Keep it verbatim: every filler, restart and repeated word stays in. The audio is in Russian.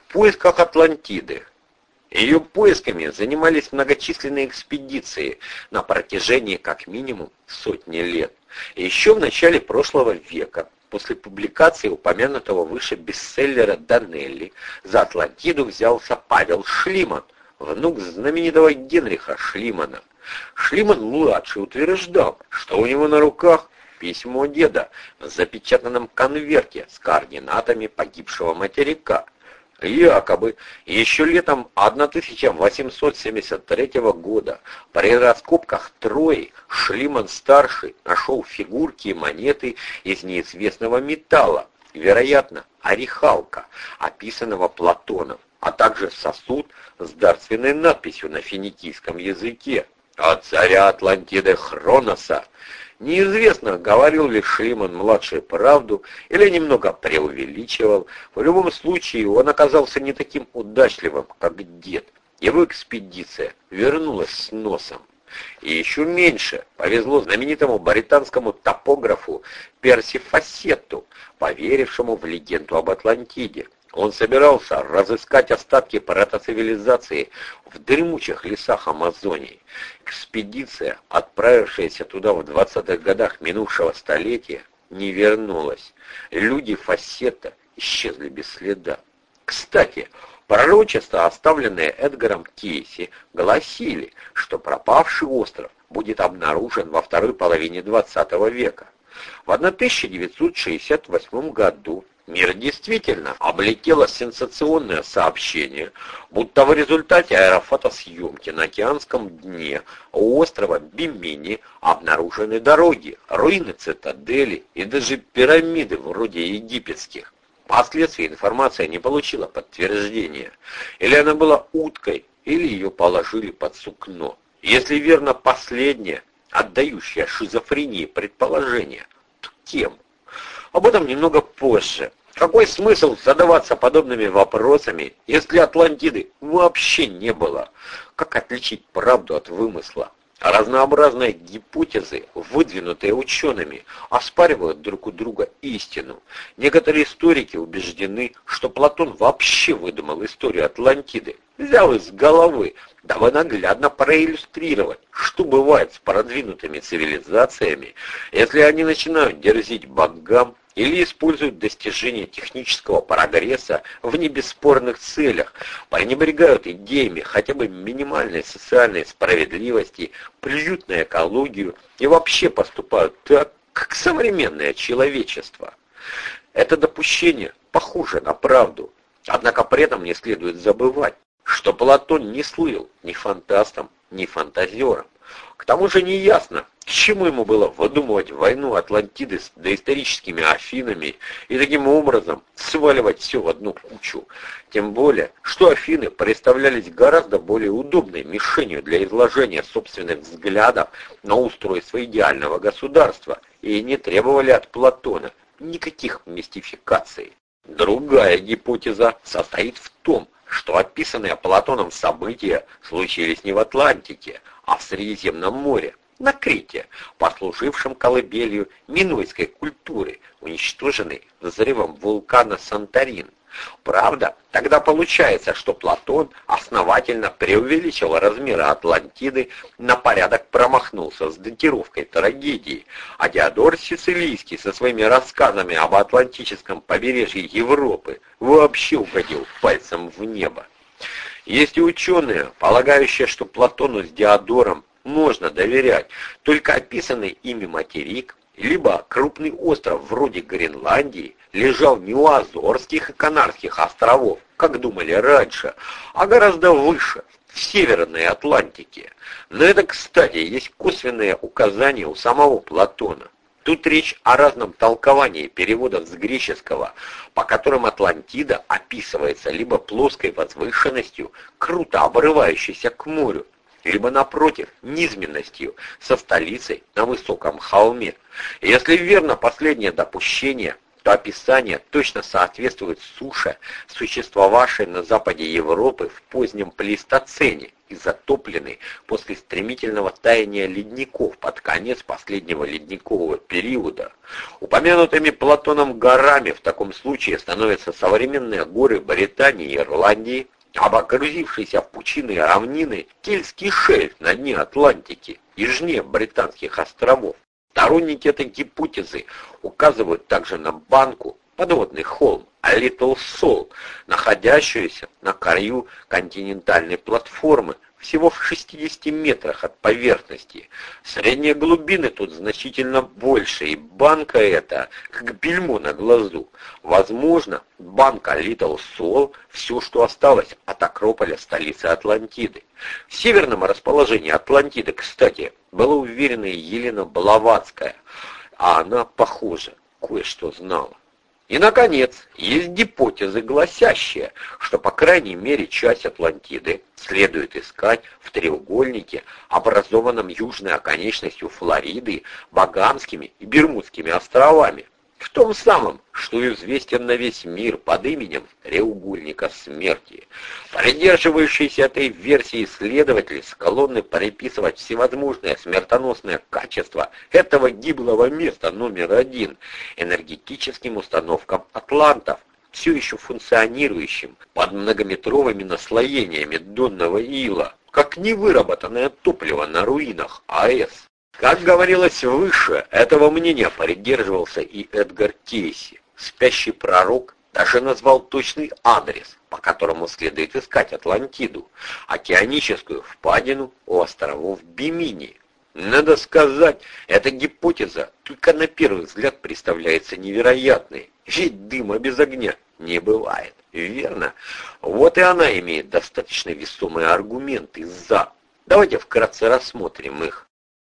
В поисках Атлантиды. Ее поисками занимались многочисленные экспедиции на протяжении как минимум сотни лет. И еще в начале прошлого века, после публикации упомянутого выше бестселлера Данелли, за Атлантиду взялся Павел Шлиман, внук знаменитого Генриха Шлимана. Шлиман-младший утверждал, что у него на руках письмо деда в запечатанном конверте с координатами погибшего материка. Якобы еще летом тысяча восемьсот семьдесят третьего года при раскопках Трои Шлиман-старший нашел фигурки и монеты из неизвестного металла, вероятно, орехалка, описанного Платоном, а также сосуд с дарственной надписью на финикийском языке «От царя Атлантиды Хроноса». Неизвестно, говорил ли Шлиман-младший правду или немного преувеличивал. В любом случае, он оказался не таким удачливым, как дед. Его экспедиция вернулась с носом. И еще меньше повезло знаменитому британскому топографу Перси Фассетту, поверившему в легенду об Атлантиде. Он собирался разыскать остатки протоцивилизации в дремучих лесах Амазонии. Экспедиция, отправившаяся туда в двадцатых годах минувшего столетия, не вернулась. Люди Фассетта исчезли без следа. Кстати, пророчества, оставленные Эдгаром Кейси, гласили, что пропавший остров будет обнаружен во второй половине двадцатого века. В тысяча девятьсот шестьдесят восьмом году мир действительно облетело сенсационное сообщение, будто в результате аэрофотосъемки на океанском дне у острова Бимини обнаружены дороги, руины цитадели и даже пирамиды вроде египетских. Впоследствии информация не получила подтверждения. Или она была уткой, или ее положили под сукно. Если верно последнее, отдающее шизофрении предположение, то кем? Об этом немного позже. Какой смысл задаваться подобными вопросами, если Атлантиды вообще не было? Как отличить правду от вымысла? Разнообразные гипотезы, выдвинутые учеными, оспаривают друг у друга истину. Некоторые историки убеждены, что Платон вообще выдумал историю Атлантиды, взял из головы, дабы наглядно проиллюстрировать, что бывает с продвинутыми цивилизациями, если они начинают дерзить богам или используют достижения технического прогресса в небесспорных целях, пренебрегают идеями хотя бы минимальной социальной справедливости, плюют на экологию и вообще поступают так, как современное человечество. Это допущение похоже на правду, однако при этом не следует забывать, что Платон не слыл ни фантастом, ни фантазером. К тому же неясно, к чему ему было выдумывать войну Атлантиды с доисторическими Афинами и таким образом сваливать все в одну кучу. Тем более, что Афины представлялись гораздо более удобной мишенью для изложения собственных взглядов на устройство идеального государства и не требовали от Платона никаких мистификаций. Другая гипотеза состоит в том, что описанные Платоном события случились не в Атлантике, а в Средиземном море, на Крите, послужившем колыбелью минойской культуры, уничтоженной взрывом вулкана Санторин. Правда, тогда получается, что Платон основательно преувеличил размеры Атлантиды, на порядок промахнулся с датировкой трагедии, а Диодор Сицилийский со своими рассказами об атлантическом побережье Европы вообще угодил пальцем в небо. Есть и ученые, полагающие, что Платону с Диодором можно доверять, только описанный ими материк, либо крупный остров вроде Гренландии, лежал не у Азорских и Канарских островов, как думали раньше, а гораздо выше, в Северной Атлантике. На это, кстати, есть косвенные указания у самого Платона. Тут речь о разном толковании переводов с греческого, по которым Атлантида описывается либо плоской возвышенностью, круто обрывающейся к морю, либо, напротив, низменностью, со столицей на высоком холме. Если верно последнее допущение, что описание точно соответствует суше, существовавшей на западе Европы в позднем плейстоцене и затопленной после стремительного таяния ледников под конец последнего ледникового периода. Упомянутыми Платоном горами в таком случае становятся современные горы Британии и Ирландии, а погрузившийся в пучины и равнины Кельтский шельф на дне Атлантики, южнее Британских островов. Сторонники этой гипотезы указывают также на банку, подводный холм, Литл Сол, находящуюся на краю континентальной платформы, всего в шестидесяти метрах от поверхности. Средние глубины тут значительно больше, и банка эта, как бельмо на глазу. Возможно, банка Литл Сол – все, что осталось от Акрополя столицы Атлантиды. В северном расположении Атлантиды, кстати, была уверена Елена Блаватская, а она, похоже, кое-что знала. И, наконец, есть гипотезы, гласящие, что, по крайней мере, часть Атлантиды следует искать в треугольнике, образованном южной оконечностью Флориды, Багамскими и Бермудскими островами, в том самом, что известен на весь мир под именем треугольника смерти. Придерживающиеся этой версии исследователи склонны приписывать всевозможные смертоносные качества этого гиблого места номер один энергетическим установкам атлантов, все еще функционирующим под многометровыми наслоениями донного ила, как невыработанное топливо на руинах АЭС. Как говорилось выше, этого мнения придерживался и Эдгар Кейси. Спящий пророк даже назвал точный адрес, по которому следует искать Атлантиду, океаническую впадину у островов Бимини. Надо сказать, эта гипотеза только на первый взгляд представляется невероятной, ведь дыма без огня не бывает, верно? Вот и она имеет достаточно весомые аргументы «за». Давайте вкратце рассмотрим их.